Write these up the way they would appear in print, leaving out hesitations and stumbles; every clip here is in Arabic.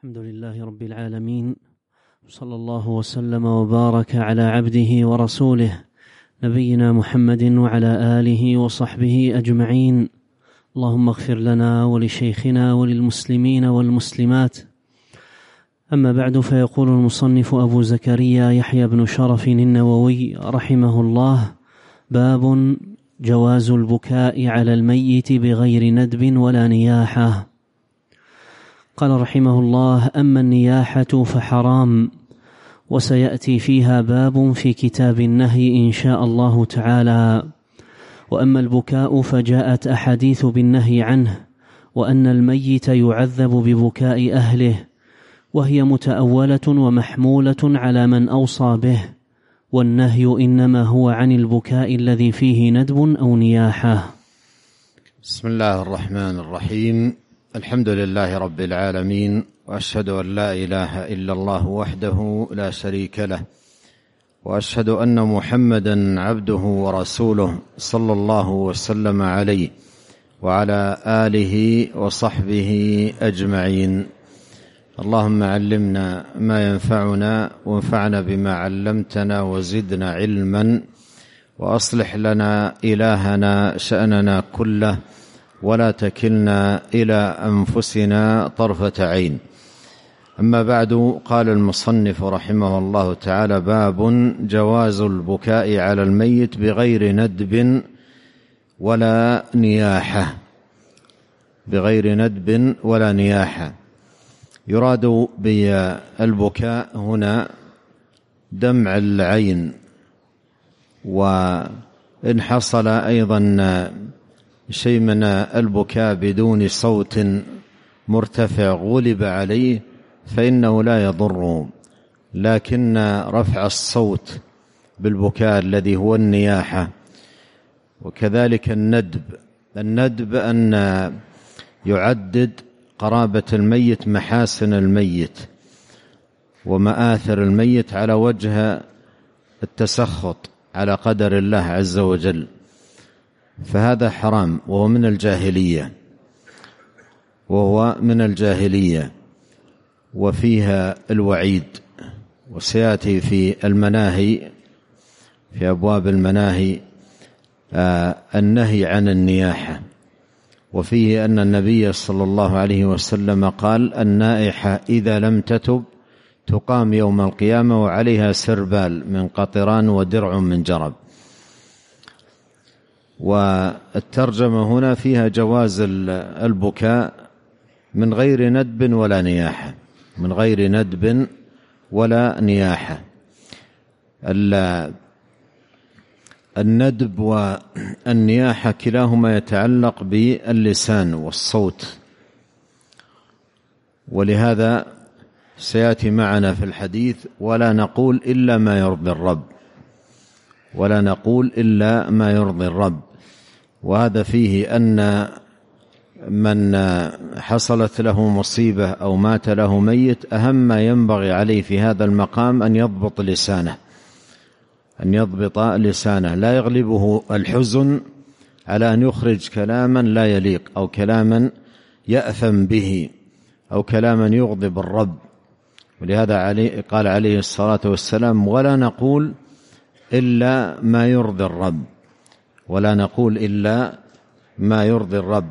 الحمد لله رب العالمين، صلى الله وسلم وبارك على عبده ورسوله نبينا محمد وعلى آله وصحبه أجمعين. اللهم اغفر لنا ولشيخنا وللمسلمين والمسلمات. أما بعد، فيقول المصنف أبو زكريا يحيى بن شرف النووي رحمه الله: باب جواز البكاء على الميت بغير ندب ولا نياحة. قال رحمه الله: أما النياحة فحرام، وسيأتي فيها باب في كتاب النهي إن شاء الله تعالى. وأما البكاء فجاءت أحاديث بالنهي عنه، وأن الميت يعذب ببكاء أهله، وهي متأولة ومحمولة على من أوصى به، والنهي إنما هو عن البكاء الذي فيه ندب أو نياحة. بسم الله الرحمن الرحيم. الحمد لله رب العالمين، وأشهد أن لا إله إلا الله وحده لا شريك له، وأشهد أن محمدا عبده ورسوله صلى الله وسلم عليه وعلى آله وصحبه أجمعين. اللهم علمنا ما ينفعنا، وانفعنا بما علمتنا، وزدنا علما، وأصلح لنا إلهنا شأننا كله، ولا تكلنا إلى أنفسنا طرفة عين. أما بعد، قال المصنف رحمه الله تعالى: باب جواز البكاء على الميت بغير ندب ولا نياحة. بغير ندب ولا نياحة، يراد بالبكاء هنا دمع العين، وإن حصل أيضا شيء من البكاء بدون صوت مرتفع غلب عليه فإنه لا يضره، لكن رفع الصوت بالبكاء الذي هو النياحة. وكذلك الندب أن يعدد قرابة الميت محاسن الميت ومآثر الميت على وجه التسخط على قدر الله عز وجل، فهذا حرام وهو من الجاهلية وفيها الوعيد. وسيأتي في المناهي، في أبواب المناهي، النهي عن النياحة، وفيه أن النبي صلى الله عليه وسلم قال: النائحة إذا لم تتب تقام يوم القيامة وعليها سربال من قطران ودرع من جرب. والترجمة هنا فيها جواز البكاء من غير ندب ولا نياحة، من غير ندب ولا نياحة. الندب والنياحة كلاهما يتعلق باللسان والصوت، ولهذا سيأتي معنا في الحديث: ولا نقول إلا ما يرضي الرب، ولا نقول إلا ما يرضي الرب. وهذا فيه أن من حصلت له مصيبة أو مات له ميت، أهم ما ينبغي عليه في هذا المقام أن يضبط لسانه، لا يغلبه الحزن على أن يخرج كلاما لا يليق، أو كلاما يأثم به، أو كلاما يغضب الرب. ولهذا قال عليه الصلاة والسلام: ولا نقول إلا ما يرضي الرب، ولا نقول إلا ما يرضي الرب.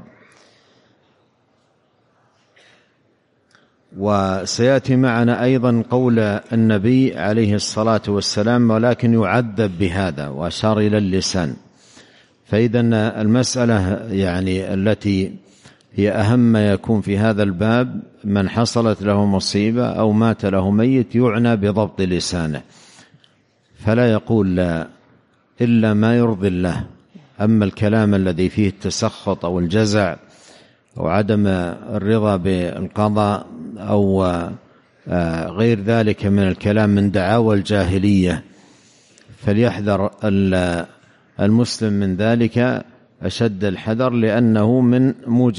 وسيأتي معنا أيضا قول النبي عليه الصلاة والسلام: ولكن يعذب بهذا، وأشار إلى اللسان. فإذا المسألة يعني التي هي أهم ما يكون في هذا الباب: من حصلت له مصيبة أو مات له ميت يعنى بضبط لسانه، فلا يقول لا إلا ما يرضي الله. أما الكلام الذي فيه التسخط أو الجزع أو عدم الرضا بالقضاء أو غير ذلك من الكلام من دعاوى الجاهلية، فليحذر المسلم من ذلك أشد الحذر، لأنه من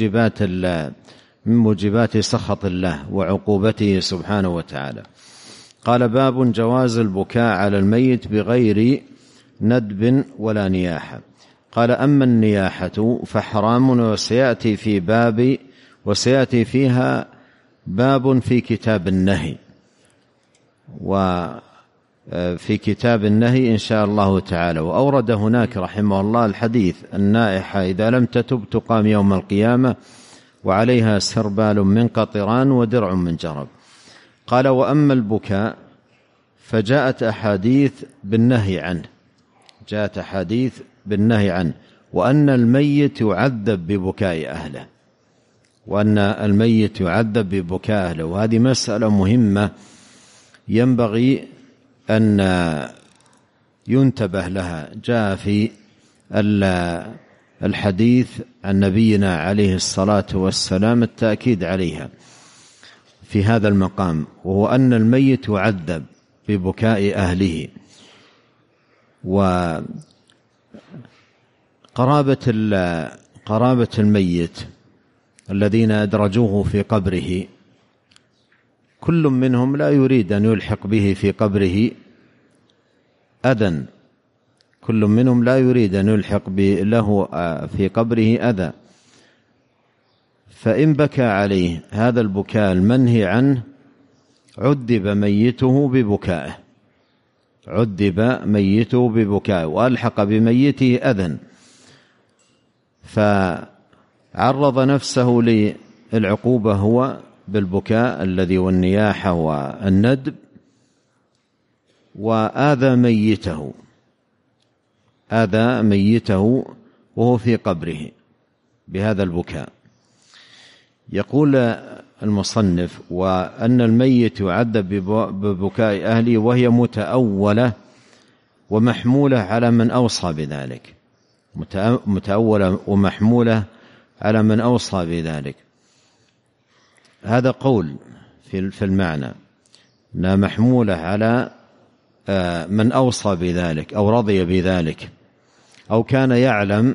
موجبات سخط الله وعقوبته سبحانه وتعالى. قال: باب جواز البكاء على الميت بغير ندب ولا نياحة. قال: أما النياحة فحرام، وسيأتي فيها باب في كتاب النهي. وفي كتاب النهي إن شاء الله تعالى. وأورد هناك رحمه الله الحديث: النائحة إذا لم تتب تقام يوم القيامة وعليها سربال من قطران ودرع من جرب. قال: وأما البكاء فجاءت أحاديث بالنهي عنه، جاءت أحاديث بالنهي عنه، وأن الميت يعذب ببكاء أهله، وأن الميت يعذب ببكاء أهله. وهذه مسألة مهمة ينبغي أن ينتبه لها. جاء في الحديث عن نبينا عليه الصلاة والسلام التأكيد عليها في هذا المقام، وهو أن الميت يعذب ببكاء أهله. وقرابة الميت الذين أدرجوه في قبره كل منهم لا يريد أن يلحق به في قبره أذى، كل منهم لا يريد أن يلحق له في قبره أذى. فإن بكى عليه هذا البكاء المنهي عنه عذب ميته ببكائه، عذب ميته ببكائه وألحق بميته أذى، فعرض نفسه للعقوبة هو بالبكاء الذي والنياحة والندب، وآذى ميته، آذى ميته وهو في قبره بهذا البكاء. يقول المصنف: وأن الميت يعذب ببكاء أهله وهي متأولة ومحمولة على من أوصى بذلك، متأولة ومحمولة على من أوصى بذلك. هذا قول في المعنى، أنها محمولة على من أوصى بذلك أو رضي بذلك، أو كان يعلم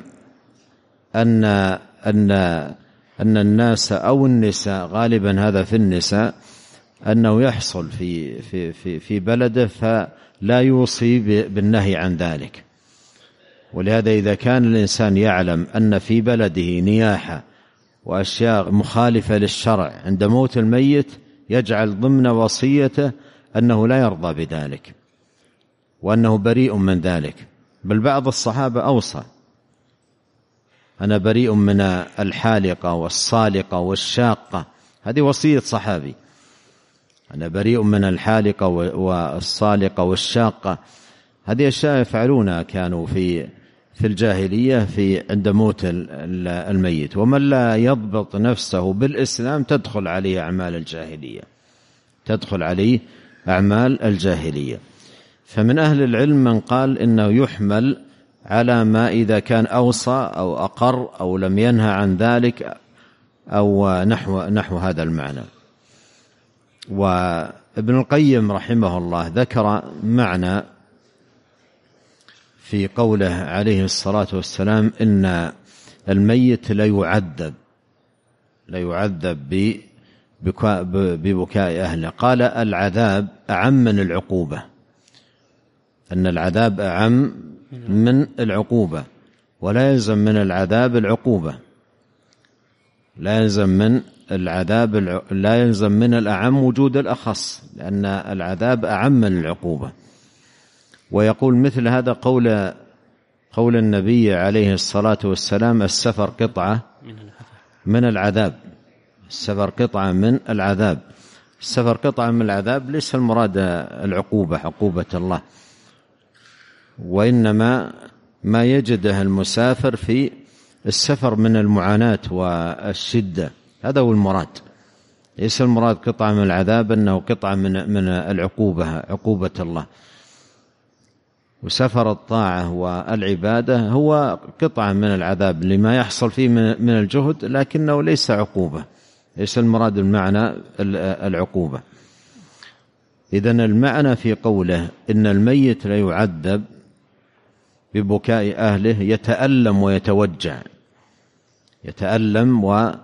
أن الناس أو النساء، غالبا هذا في النساء، أنه يحصل في بلده فلا يوصي بالنهي عن ذلك. ولهذا إذا كان الإنسان يعلم أن في بلده نياحة وأشياء مخالفة للشرع عند موت الميت يجعل ضمن وصيته أنه لا يرضى بذلك وأنه بريء من ذلك. بل بعض الصحابة أوصى: أنا بريء من الحالقة والصالقة والشاقة. هذه وصية صحابي: أنا بريء من الحالقة والصالقة والشاقة. هذه أشياء يفعلونها كانوا في الجاهلية عند موت الميت. ومن لا يضبط نفسه بالإسلام تدخل عليه أعمال الجاهلية، تدخل عليه أعمال الجاهلية. فمن أهل العلم من قال إنه يحمل على ما إذا كان أوصى أو أقر أو لم ينهى عن ذلك أو نحو هذا المعنى. وابن القيم رحمه الله ذكر معنى في قوله عليه الصلاة والسلام: إن الميت لا يعذب ببكاء أهله. قال: العذاب أعم من العقوبة، أن العذاب أعم من العقوبة، ولا يلزم من العذاب العقوبة، لا يلزم من الأعم وجود الأخص، لأن العذاب أعم من العقوبة. ويقول مثل هذا قول النبي عليه الصلاة والسلام: السفر قطعة من العذاب، السفر قطعة من العذاب. السفر قطعة من العذاب ليس المراد العقوبة، عقوبة الله، وإنما ما يجده المسافر في السفر من المعاناة والشدة، هذا هو المراد. ليس المراد قطعة من العذاب أنه قطعة من العقوبة، عقوبة الله. وسفر الطاعة والعبادة هو قطعة من العذاب لما يحصل فيه من الجهد، لكنه ليس عقوبة، ليس المراد المعنى العقوبة. إذن المعنى في قوله إن الميت لا يعذب ببكاء أهله يتألم ويتوجع، يتألم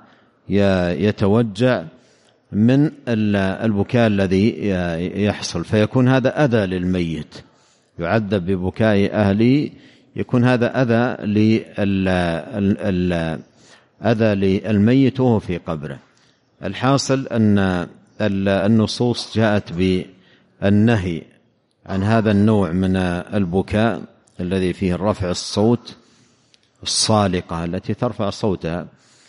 ويتوجع من البكاء الذي يحصل، فيكون هذا أذى للميت. يعذب ببكاء أهله، يكون هذا أذى للميت وهو في قبره. الحاصل أن النصوص جاءت بالنهي عن هذا النوع من البكاء الذي فيه رفع الصوت، الصالقة التي ترفع صوتها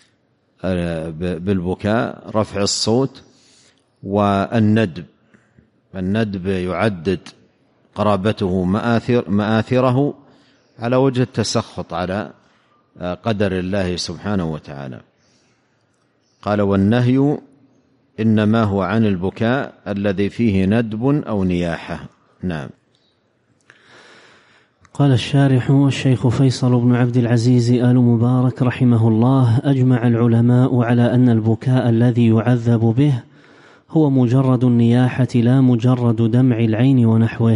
بالبكاء، رفع الصوت. والندب، الندب يعدد قرابته مآثره على وجه التسخط على قدر الله سبحانه وتعالى. قال: والنهي إنما هو عن البكاء الذي فيه ندب أو نياحة. نعم. قال الشارح: الشيخ فيصل بن عبد العزيز آل مبارك رحمه الله: أجمع العلماء على أن البكاء الذي يعذب به هو مجرد النياحة لا مجرد دمع العين ونحوه.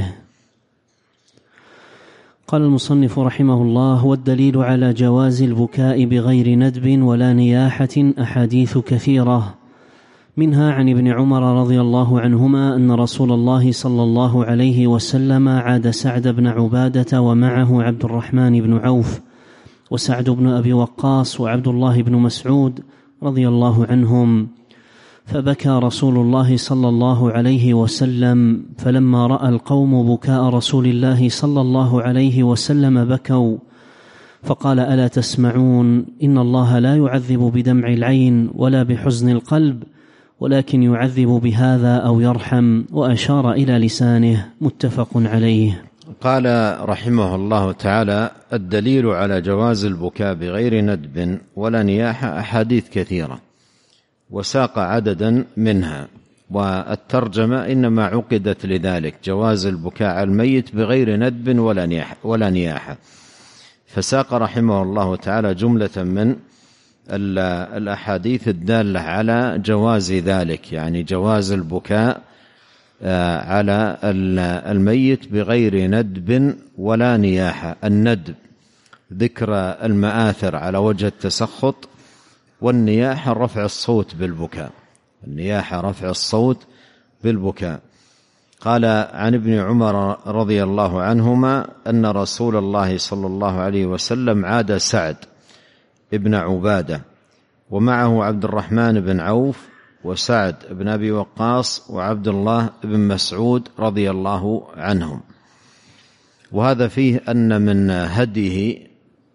قال المصنف رحمه الله: والدليل على جواز البكاء بغير ندب ولا نياحة أحاديث كثيرة، منها عن ابن عمر رضي الله عنهما أن رسول الله صلى الله عليه وسلم عاد سعد بن عبادة ومعه عبد الرحمن بن عوف وسعد بن أبي وقاص وعبد الله بن مسعود رضي الله عنهم، فبكى رسول الله صلى الله عليه وسلم، فلما رأى القوم بكاء رسول الله صلى الله عليه وسلم بكوا، فقال: ألا تسمعون؟ إن الله لا يعذب بدمع العين ولا بحزن القلب، ولكن يعذب بهذا أو يرحم، وأشار إلى لسانه. متفق عليه. قال رحمه الله تعالى: الدليل على جواز البكاء بغير ندب ولا نياحة أحاديث كثيرة، وساق عددا منها، والترجمة إنما عقدت لذلك: جواز البكاء على الميت بغير ندب ولا نياحة. فساق رحمه الله تعالى جملة من الأحاديث الدالة على جواز ذلك، يعني جواز البكاء على الميت بغير ندب ولا نياحة. الندب ذكر المآثر على وجه التسخط، والنياحة رفع الصوت بالبكاء، النياحة رفع الصوت بالبكاء. قال عن ابن عمر رضي الله عنهما أن رسول الله صلى الله عليه وسلم عاد سعد ابن عبادة ومعه عبد الرحمن بن عوف وسعد بن أبي وقاص وعبد الله بن مسعود رضي الله عنهم. وهذا فيه أن من هديه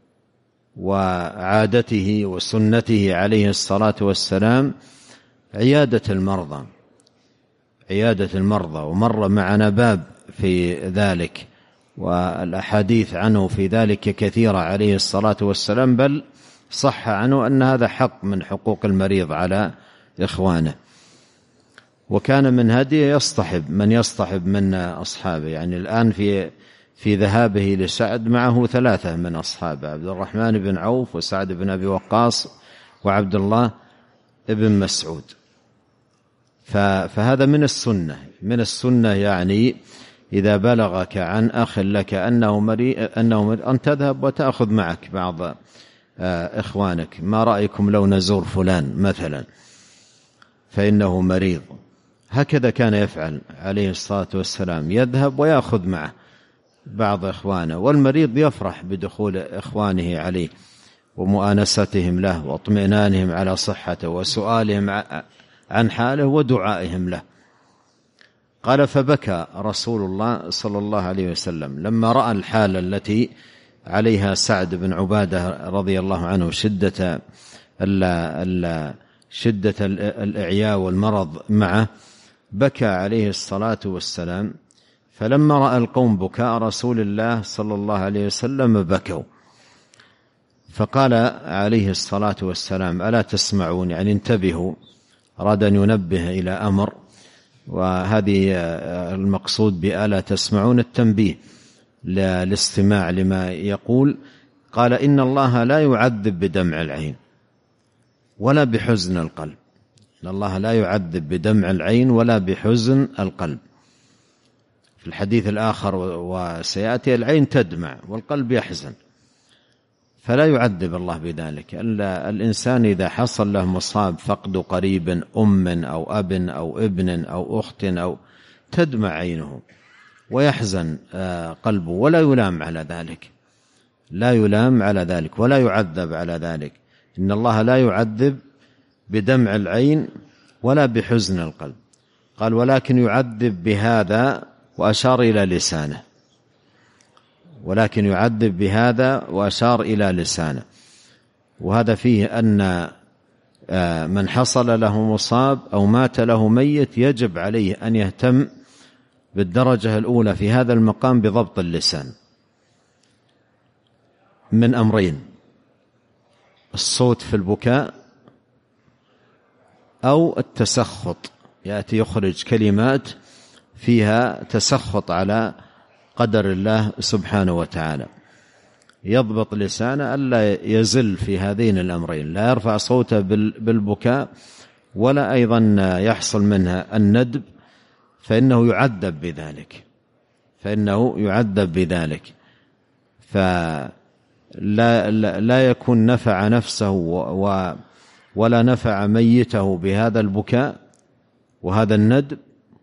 وعادته وسنته عليه الصلاة والسلام عيادة المرضى، ومر معنا باب في ذلك، والأحاديث عنه في ذلك كثيرة عليه الصلاة والسلام، بل صح عنه أن هذا حق من حقوق المريض على إخوانه. وكان من هديه يصطحب من أصحابه، يعني الآن في ذهابه لسعد معه 3 من أصحابه: عبد الرحمن بن عوف وسعد بن أبي وقاص وعبد الله بن مسعود. فهذا من السنة، يعني إذا بلغك عن أخ لك أنه مريض أن تذهب وتأخذ معك بعض إخوانك. ما رأيكم لو نزور فلان مثلا فإنه مريض؟ هكذا كان يفعل عليه الصلاة والسلام، يذهب ويأخذ معه بعض إخوانه، والمريض يفرح بدخول إخوانه عليه ومؤانستهم له واطمئنانهم على صحته وسؤالهم عن حاله ودعائهم له. قال: فبكى رسول الله صلى الله عليه وسلم لما رأى الحالة التي عليها سعد بن عبادة رضي الله عنه، شدة الإعياء والمرض معه، بكى عليه الصلاة والسلام. فلما رأى القوم بكاء رسول الله صلى الله عليه وسلم بكوا، فقال عليه الصلاة والسلام: ألا تسمعون؟ يعني انتبهوا، أراد أن ينبه إلى أمر، وهذه المقصود بألا تسمعون التنبيه للاستماع لما يقول. قال: إن الله لا يعذب بدمع العين ولا بحزن القلب. إن الله لا يعذب بدمع العين ولا بحزن القلب. في الحديث الآخر وسيأتي: العين تدمع والقلب يحزن، فلا يعذب الله بذلك. الإنسان إذا حصل له مصاب، فقد قريب، أم أو أب أو ابن أو أخت، أو تدمع عينه ويحزن قلبه، ولا يلام على ذلك، ولا يعذب على ذلك. إن الله لا يعذب بدمع العين ولا بحزن القلب. قال ولكن يعذب بهذا، وأشار إلى لسانه، ولكن يعذب بهذا وأشار إلى لسانه. وهذا فيه أن من حصل له مصاب أو مات له ميت يجب عليه أن يهتم بالدرجة الأولى في هذا المقام بضبط اللسان من أمرين: الصوت في البكاء أو التسخط، يأتي يخرج كلمات فيها تسخط على قدر الله سبحانه وتعالى. يضبط لسانه ألا يزل في هذين الأمرين، لا يرفع صوته بالبكاء ولا أيضا يحصل منها الندب، فإنه يعذب بذلك، فلا يكون نفع نفسه ولا نفع ميته بهذا البكاء وهذا الندب،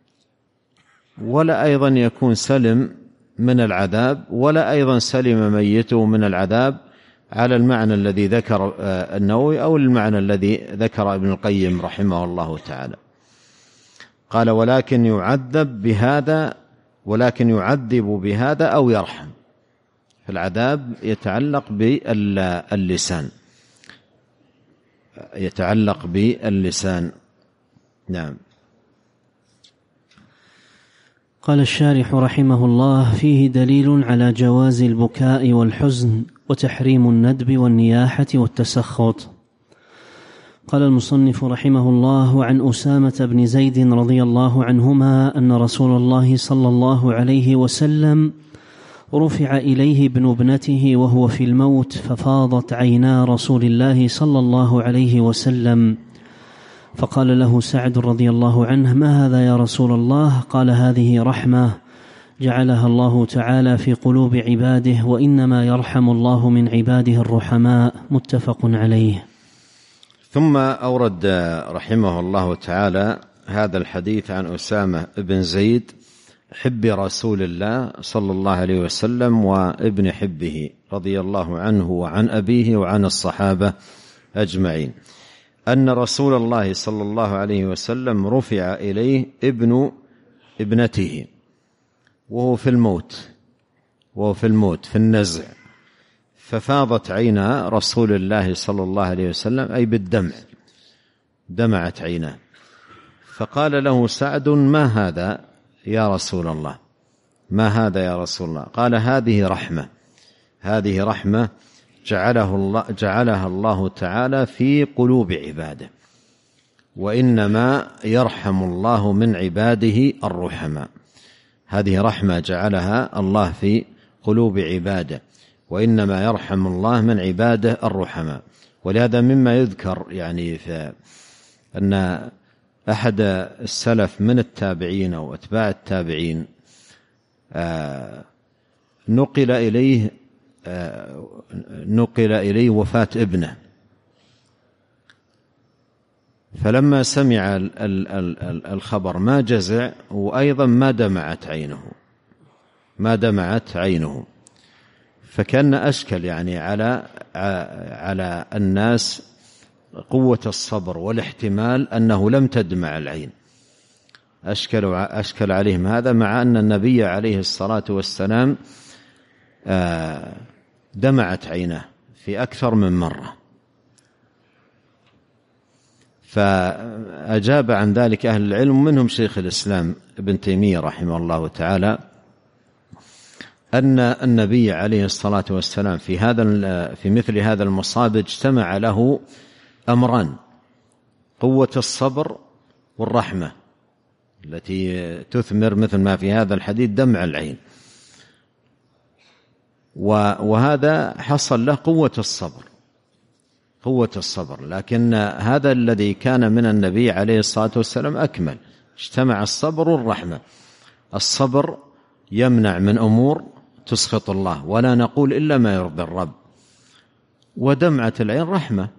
ولا أيضا يكون سلم من العذاب، ولا أيضا سلم ميته من العذاب على المعنى الذي ذكر النووي أو المعنى الذي ذكر ابن القيم رحمه الله تعالى. قال ولكن يعذب بهذا، ولكن يعذب بهذا أو يرحم. فالعذاب يتعلق باللسان، نعم. قال الشارح رحمه الله: فيه دليل على جواز البكاء والحزن وتحريم الندب والنياحة والتسخط. قال المصنف رحمه الله: عن أسامة بن زيد رضي الله عنهما أن رسول الله صلى الله عليه وسلم رفع إليه ابن ابنته وهو في الموت، ففاضت عينا رسول الله صلى الله عليه وسلم، فقال له سعد رضي الله عنه: ما هذا يا رسول الله؟ قال: هذه رحمة جعلها الله تعالى في قلوب عباده، وإنما يرحم الله من عباده الرحماء. متفق عليه. ثم أورد رحمه الله تعالى هذا الحديث عن أسامة بن زيد حب رسول الله صلى الله عليه وسلم وابن حبه رضي الله عنه وعن أبيه وعن الصحابة أجمعين، أن رسول الله صلى الله عليه وسلم رفع إليه ابن ابنته وهو في الموت في النزع، ففاضت عينا رسول الله صلى الله عليه وسلم أي بالدمع، دمعت عيناه، فقال له سعد: ما هذا يا رسول الله؟ ما هذا يا رسول الله؟ قال: هذه رحمة جعلها الله تعالى في قلوب عباده، وإنما يرحم الله من عباده الرحماء. هذه رحمة جعلها الله في قلوب عباده، وإنما يرحم الله من عباده الرحماء. ولهذا مما يذكر يعني أن أحد السلف من التابعين أو أتباع التابعين نقل إليه وفاة ابنه، فلما سمع الخبر ما جزع، وأيضا ما دمعت عينه، فكان أشكل يعني على الناس قوة الصبر والاحتمال أنه لم تدمع العين، أشكل عليهم هذا، مع أن النبي عليه الصلاة والسلام دمعت عينه في أكثر من مرة. فأجاب عن ذلك أهل العلم، منهم شيخ الإسلام ابن تيمية رحمه الله تعالى، أن النبي عليه الصلاة والسلام في مثل هذا المصاب اجتمع له أمران: قوة الصبر والرحمة التي تثمر مثل ما في هذا الحديث دمع العين، وهذا حصل له قوة الصبر، لكن هذا الذي كان من النبي عليه الصلاة والسلام أكمل، اجتمع الصبر والرحمة. الصبر يمنع من أمور تسخط الله، ولا نقول إلا ما يرضي الرب، ودمعة العين رحمة،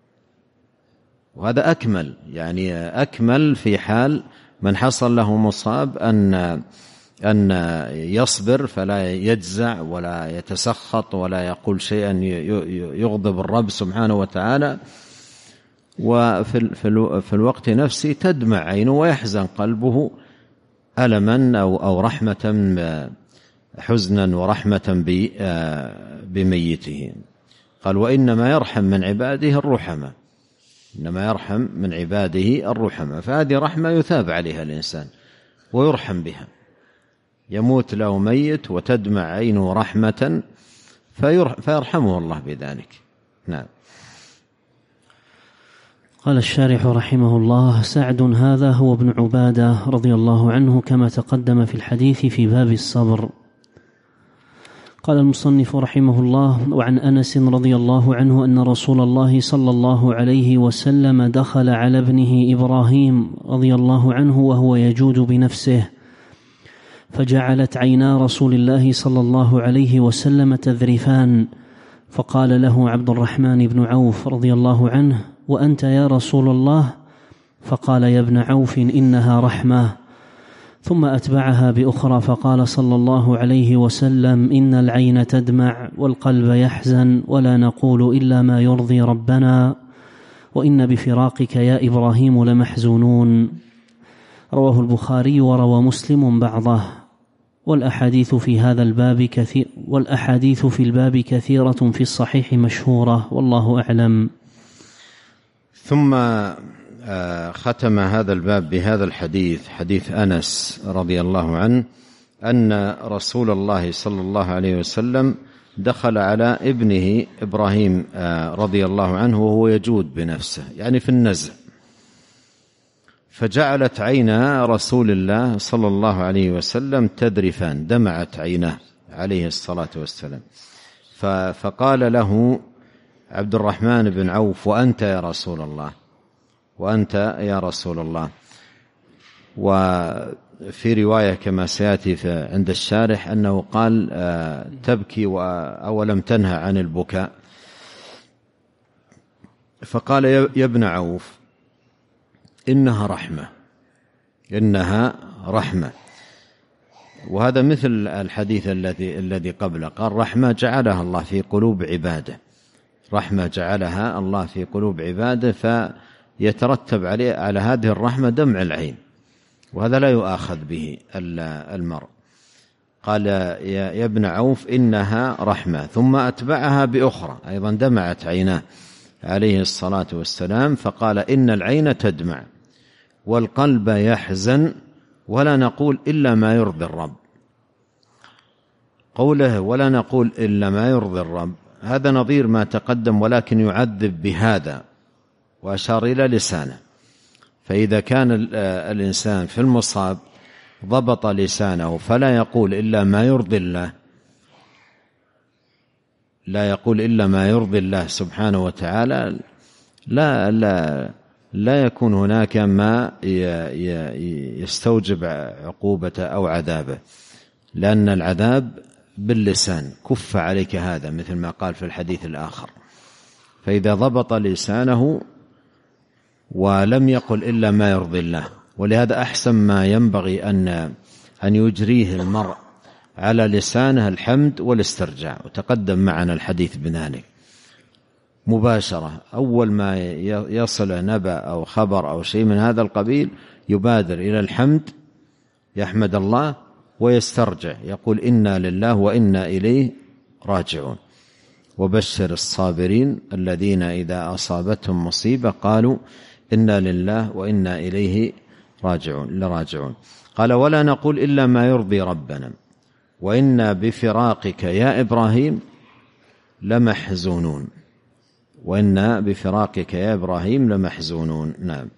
وهذا أكمل في حال من حصل له مصاب أن يصبر فلا يجزع ولا يتسخط ولا يقول شيئا يغضب الرب سبحانه وتعالى، وفي الوقت نفسه تدمع عينه ويحزن قلبه ألما أو رحمة، حزنا ورحمة بميته. قال وإنما يرحم من عباده الرحمة، إنما يرحم من عباده الرحمة، فهذه رحمة يثاب عليها الإنسان ويرحم بها. يموت له ميت وتدمع عينه رحمة فيرحمه الله بذلك. نعم. قال الشارح رحمه الله: سعد هذا هو ابن عبادة رضي الله عنه كما تقدم في الحديث في باب الصبر. قال المصنف رحمه الله: وعن أنس رضي الله عنه أن رسول الله صلى الله عليه وسلم دخل على ابنه إبراهيم رضي الله عنه وهو يجود بنفسه، فجعلت عينا رسول الله صلى الله عليه وسلم تذرفان، فقال له عبد الرحمن بن عوف رضي الله عنه: وأنت يا رسول الله؟ فقال: يا ابن عوف إنها رحمة. ثم أتبعها بأخرى فقال صلى الله عليه وسلم: إن العين تدمع والقلب يحزن ولا نقول إلا ما يرضي ربنا، وإن بفراقك يا إبراهيم لمحزونون. رواه البخاري وروى مسلم بعضه. والأحاديث في الباب كثيرة في الصحيح مشهورة، والله أعلم. ثم ختم هذا الباب بهذا الحديث، حديث أنس رضي الله عنه أن رسول الله صلى الله عليه وسلم دخل على ابنه إبراهيم رضي الله عنه وهو يجود بنفسه، يعني في النزع، فجعلت عينا رسول الله صلى الله عليه وسلم تذرفان، دمعت عيناه عليه الصلاة والسلام. فقال له عبد الرحمن بن عوف: وأنت يا رسول الله، وأنت يا رسول الله. وفي رواية كما سيأتي عند الشارح أنه قال: تبكي أولم تنهى عن البكاء؟ فقال: يا ابن عوف إنها رحمة، إنها رحمة. وهذا مثل الحديث الذي قبله، قال: رحمة جعلها الله في قلوب عباده، رحمة جعلها الله في قلوب عباده، فيترتب على هذه الرحمة دمع العين، وهذا لا يؤاخذ به المرء. قال: يا ابن عوف إنها رحمة. ثم أتبعها بأخرى أيضا دمعت عيناه عليه الصلاة والسلام، فقال: إن العين تدمع والقلب يحزن ولا نقول إلا ما يرضي الرب. قوله ولا نقول إلا ما يرضي الرب هذا نظير ما تقدم، ولكن يعذب بهذا، وأشار إلى لسانه. فإذا كان الإنسان في المصاب ضبط لسانه فلا يقول إلا ما يرضي الله، لا يقول إلا ما يرضي الله سبحانه وتعالى، لا يكون هناك ما يستوجب عقوبته أو عذابه، لأن العذاب باللسان، كف عليك هذا، مثل ما قال في الحديث الآخر. فإذا ضبط لسانه ولم يقل إلا ما يرضي الله، ولهذا أحسن ما ينبغي أن يجريه المرء على لسانه الحمد والاسترجاع، وتقدم معنا الحديث بذلك مباشرة. أول ما يصل نبأ أو خبر أو شيء من هذا القبيل يبادر إلى الحمد، يحمد الله ويسترجع، يقول إنا لله وإنا إليه راجعون. وبشر الصابرين الذين إذا أصابتهم مصيبة قالوا إنا لله وإنا إليه راجعون. قال: ولا نقول إلا ما يرضي ربنا، وإنا بفراقك يا إبراهيم لمحزونون، وإنا بفراقك يا إبراهيم لمحزونون. نعم.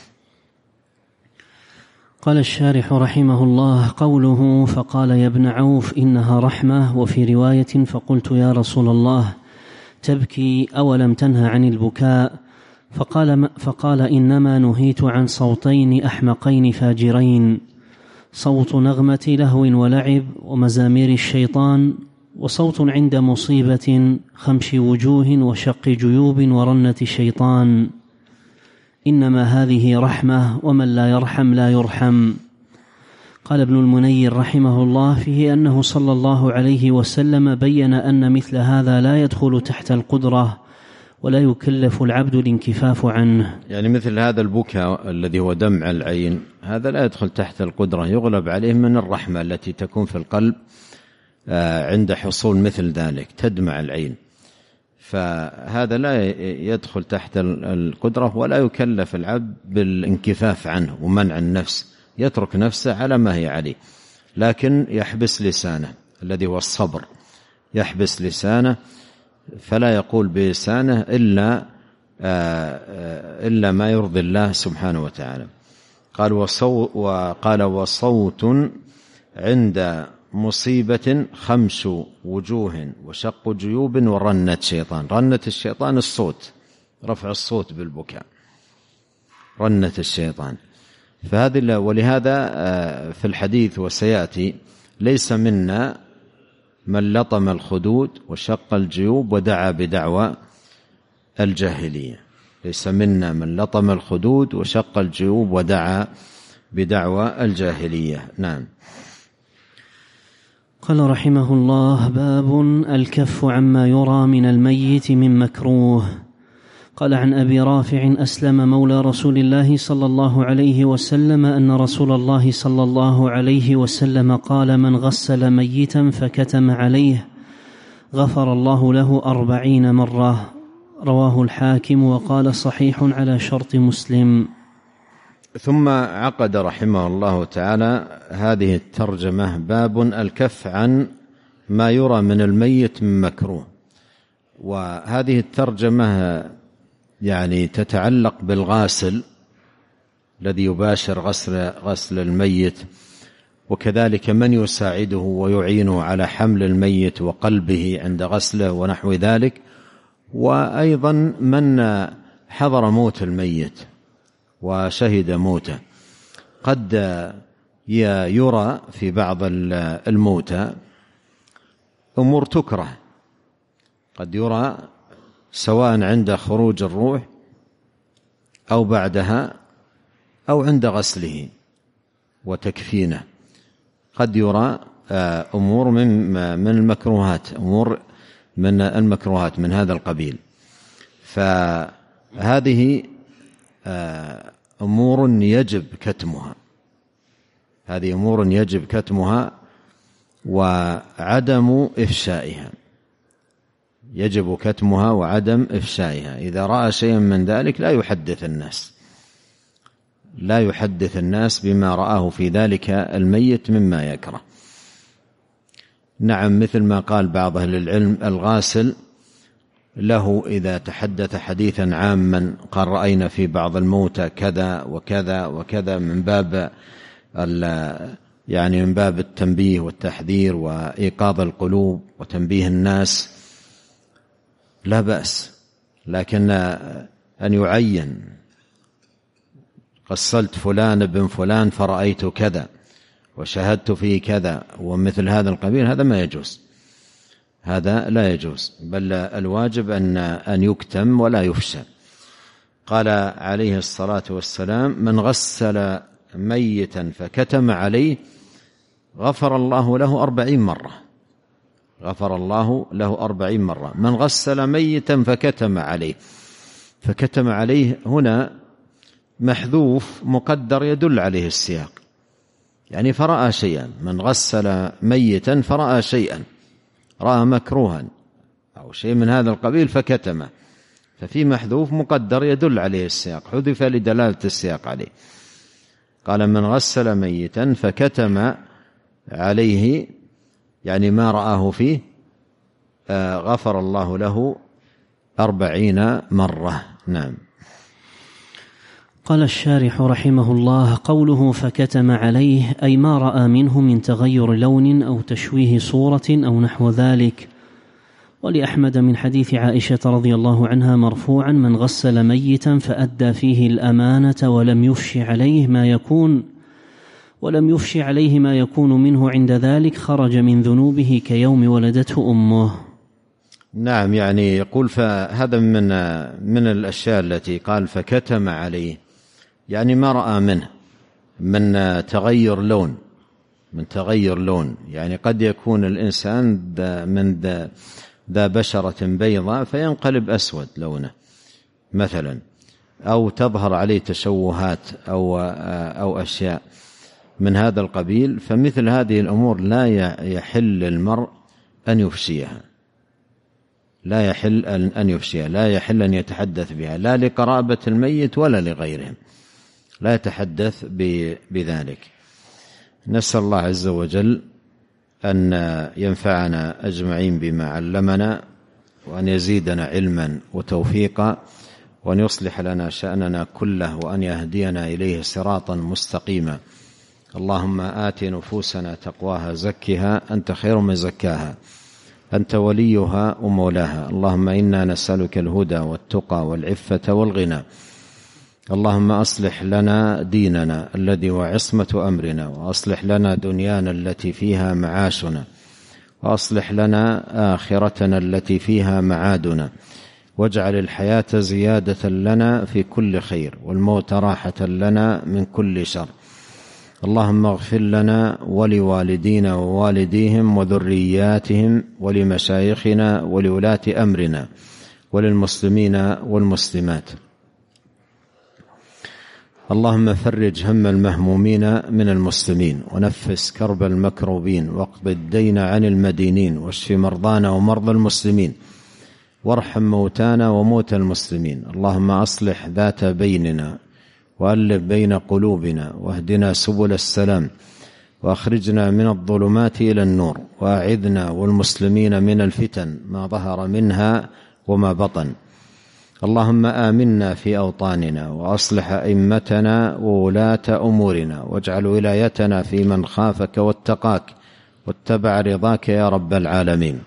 قال الشارح رحمه الله: قوله فقال يا ابن عوف إنها رحمة، وفي رواية فقلت يا رسول الله تبكي أولم تنهى عن البكاء؟ فقال إنما نهيت عن صوتين أحمقين فاجرين، صوت نغمة لهو ولعب ومزامير الشيطان، وصوت عند مصيبة خمش وجوه وشق جيوب ورنة الشيطان. إنما هذه رحمة، ومن لا يرحم لا يرحم. قال ابن المنير رحمه الله فيه أنه صلى الله عليه وسلم بين أن مثل هذا لا يدخل تحت القدرة، ولا يكلف العبد الانكفاف عنه. يعني مثل هذا البكاء الذي هو دمع العين، هذا لا يدخل تحت القدرة، يغلب عليه من الرحمة التي تكون في القلب عند حصول مثل ذلك، تدمع العين، فهذا لا يدخل تحت القدرة، ولا يكلف العبد بالانكفاف عنه ومنع النفس، يترك نفسه على ما هي عليه، لكن يحبس لسانه الذي هو الصبر، يحبس لسانه فلا يقول بلسانه إلا ما يرضي الله سبحانه وتعالى. قال وصوت عند مصيبة 5 وجوه وشق جيوب ورنة شيطان. رنة الشيطان الصوت، رفع الصوت بالبكاء، رنة الشيطان. ولهذا في الحديث وسيأتي ليس منا من لطم الخدود وشق الجيوب ودعا بدعوى الجاهلية. ليس منا من لطم الخدود وشق الجيوب ودعا بدعوى الجاهلية. نعم. قال رحمه الله: باب الكف عما يرى من الميت من مكروه. قال عن أبي رافع أسلم مولى رسول الله صلى الله عليه وسلم أن رسول الله صلى الله عليه وسلم قال: من غسل ميتا فكتم عليه غفر الله له 40 مرة. رواه الحاكم وقال صحيح على شرط مسلم. ثم عقد رحمه الله تعالى هذه الترجمة: باب الكف عن ما يرى من الميت من مكروه. وهذه الترجمة يعني تتعلق بالغاسل الذي يباشر غسل الميت، وكذلك من يساعده ويعينه على حمل الميت وقلبه عند غسله ونحو ذلك، وأيضا من حضر موت الميت وشهد موته. قد يرى في بعض الموتى أمور تكره، قد يرى سواء عند خروج الروح أو بعدها أو عند غسله وتكفينه، قد يرى أمور من المكروهات، أمور من المكروهات من هذا القبيل. فهذه أمور يجب كتمها، هذه أمور يجب كتمها وعدم إفشائها، يجب كتمها وعدم إفشائها. إذا رأى شيئا من ذلك لا يحدث الناس بما رآه في ذلك الميت مما يكره. نعم، مثل ما قال بعض أهل العلم: الغاسل له إذا تحدث حديثا عاما قال رأينا في بعض الموتى كذا وكذا وكذا، من باب التنبيه والتحذير وإيقاظ القلوب وتنبيه الناس، لا بأس. لكن أن يعين: غسلت فلان بن فلان فرأيت كذا وشهدت فيه كذا ومثل هذا القبيل، هذا ما يجوز، هذا لا يجوز، بل الواجب أن يكتم ولا يفشى. قال عليه الصلاة والسلام: من غسل ميتا فكتم عليه غفر الله له 40 مرة. غفر الله له 40 مرة. من غسل ميتا فكتم عليه، فكتم عليه هنا محذوف مقدر يدل عليه السياق، يعني فرأى شيئا. من غسل ميتا فرأى شيئا، رأى مكروها أو شيء من هذا القبيل فكتمه، ففي محذوف مقدر يدل عليه السياق، حذف لدلالة السياق عليه. قال: من غسل ميتا فكتم عليه، يعني ما رآه فيه، غفر الله له 40 مرة. نعم. قال الشارح رحمه الله: قوله فكتم عليه أي ما رأى منه من تغير لون أو تشويه صورة أو نحو ذلك. ولأحمد من حديث عائشة رضي الله عنها مرفوعا: من غسل ميتا فأدى فيه الأمانة ولم يفش عليه ما يكون منه عند ذلك خرج من ذنوبه كيوم ولدته أمه. نعم، يعني يقول فهذا من الأشياء التي قال فكتم عليه، يعني ما رأى منه من تغير لون، يعني قد يكون الإنسان ذا بشرة بيضاء فينقلب أسود لونه مثلا، أو تظهر عليه تشوهات أو أشياء من هذا القبيل، فمثل هذه الأمور لا يحل المرء أن يفشيها، لا يحل أن يفشيها، لا يحل أن يتحدث بها، لا لقرابة الميت ولا لغيرهم، لا يتحدث بذلك. نسأل الله عز وجل أن ينفعنا أجمعين بما علمنا، وأن يزيدنا علما وتوفيقا، وأن يصلح لنا شأننا كله، وأن يهدينا إليه صراطا مستقيما. اللهم آت نفوسنا تقواها زكها أنت خير من زكاها أنت وليها ومولاها. اللهم إنا نسألك الهدى والتقى والعفة والغنى. اللهم أصلح لنا ديننا الذي هو عصمة أمرنا، وأصلح لنا دنيانا التي فيها معاشنا، وأصلح لنا آخرتنا التي فيها معادنا، واجعل الحياة زيادة لنا في كل خير، والموت راحة لنا من كل شر. اللهم اغفر لنا ولوالدينا ووالديهم وذرياتهم ولمشايخنا ولولاة أمرنا وللمسلمين والمسلمات. اللهم فرج هم المهمومين من المسلمين، ونفس كرب المكروبين، واقض الدين عن المدينين، واشف مرضانا ومرضى المسلمين، وارحم موتانا وموتى المسلمين. اللهم أصلح ذات بيننا، وألف بين قلوبنا، واهدنا سبل السلام، وأخرجنا من الظلمات إلى النور، وأعذنا والمسلمين من الفتن ما ظهر منها وما بطن. اللهم آمنا في أوطاننا، وأصلح أئمتنا وولاة أمورنا، واجعل ولايتنا في من خافك واتقاك واتبع رضاك يا رب العالمين.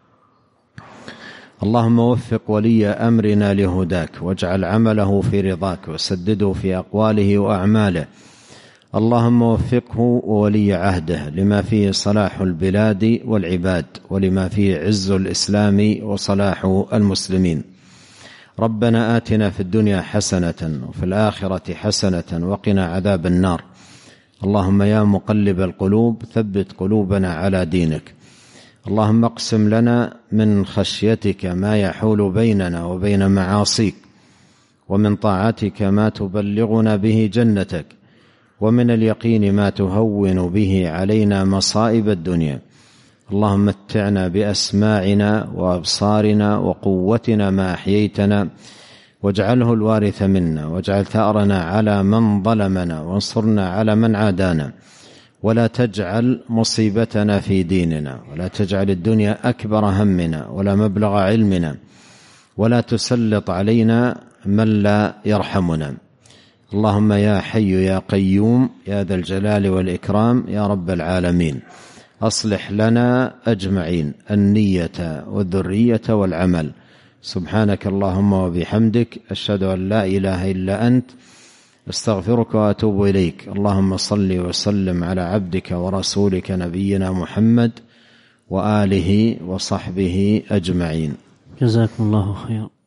اللهم وفق ولي أمرنا لهداك، واجعل عمله في رضاك، وسدده في أقواله وأعماله. اللهم وفقه وولي عهده لما فيه صلاح البلاد والعباد، ولما فيه عز الإسلام وصلاح المسلمين. ربنا آتنا في الدنيا حسنة وفي الآخرة حسنة وقنا عذاب النار. اللهم يا مقلب القلوب ثبت قلوبنا على دينك. اللهم اقسم لنا من خشيتك ما يحول بيننا وبين معاصيك، ومن طاعتك ما تبلغنا به جنتك، ومن اليقين ما تهون به علينا مصائب الدنيا. اللهم متعنا بأسماعنا وأبصارنا وقوتنا ما أحييتنا، واجعله الوارث منا، واجعل ثأرنا على من ظلمنا، وانصرنا على من عادانا، ولا تجعل مصيبتنا في ديننا، ولا تجعل الدنيا أكبر همنا ولا مبلغ علمنا، ولا تسلط علينا من لا يرحمنا. اللهم يا حي يا قيوم يا ذا الجلال والإكرام يا رب العالمين، أصلح لنا أجمعين النية والذرية والعمل. سبحانك اللهم وبحمدك، أشهد أن لا إله إلا أنت، استغفرك وأتوب إليك. اللهم صل وسلم على عبدك ورسولك نبينا محمد وآله وصحبه أجمعين. جزاكم الله خيرا.